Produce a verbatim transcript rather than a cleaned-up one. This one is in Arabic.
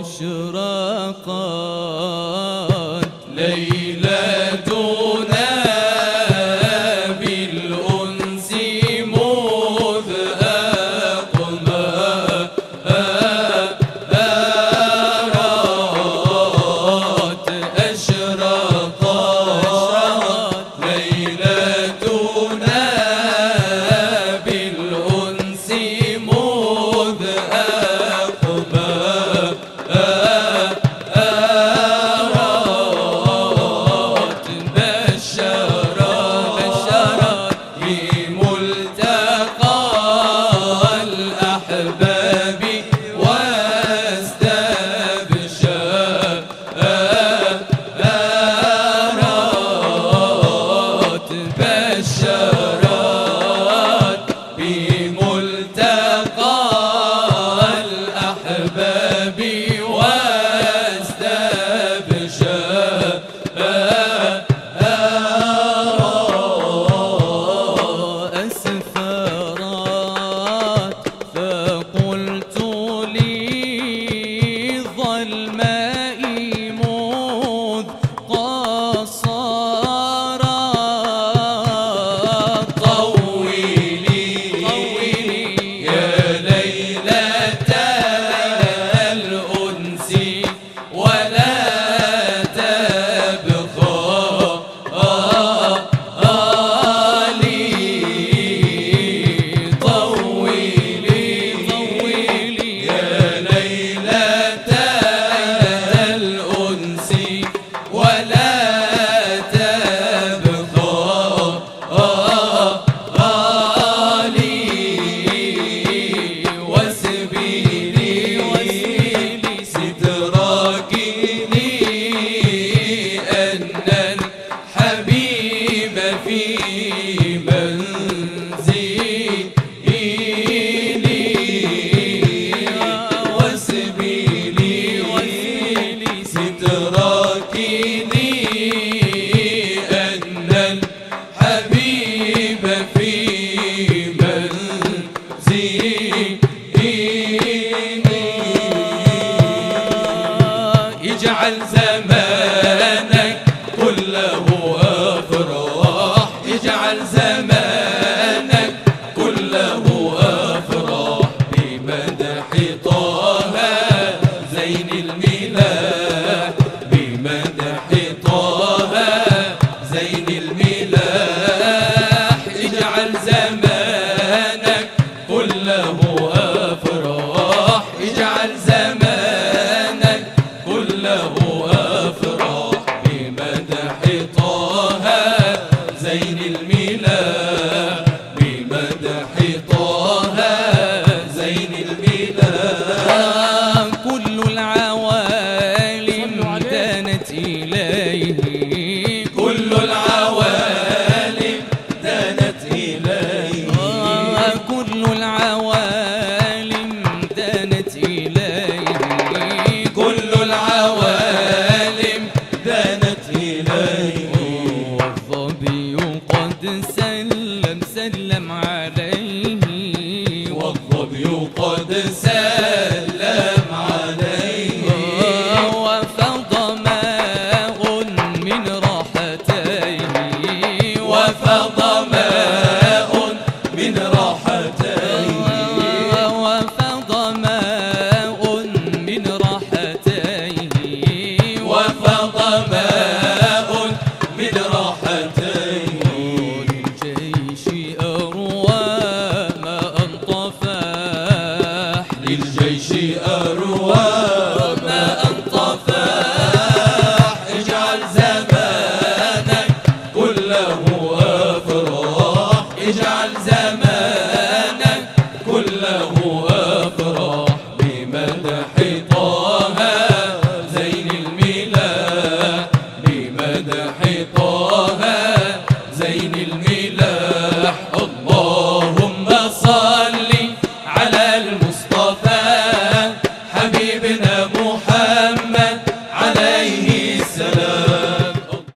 أشرقت ليلتنا بالأنس مذ أقمرت أشرقت ليلتنا بالأنس مذ أقمرت اجعل زمانك كله أفراح، اجعل زمانك كله أفراح بمدح طه زين الملاح، بمدح طه زين الملاح. اجعل زمانك كله أفراح، اجعل زمانك كله أفراح بمدح طه زين الملاح، بمدح طه زين الملاح. كل العوالم دانت إليه، كل العوالم دانت إليه، كل العوالم دانت إليه، كل العوالم دانت إليه. والظبي قد سلم سلم عليه، والظبي قد سلم عليه. وفض ماء من راحتيه، وفض ماء من راحتيه، وفض ماء من راحتيه، وفض ماء من راحتيه. للجيش أروى ماء طفاح، للجيش أروى ماء طفاح. اجعل زمانك كله أفراح، اجعل زمانك كله أفراح بمدح طه زين الملاح، بمدح طه زين الملاح.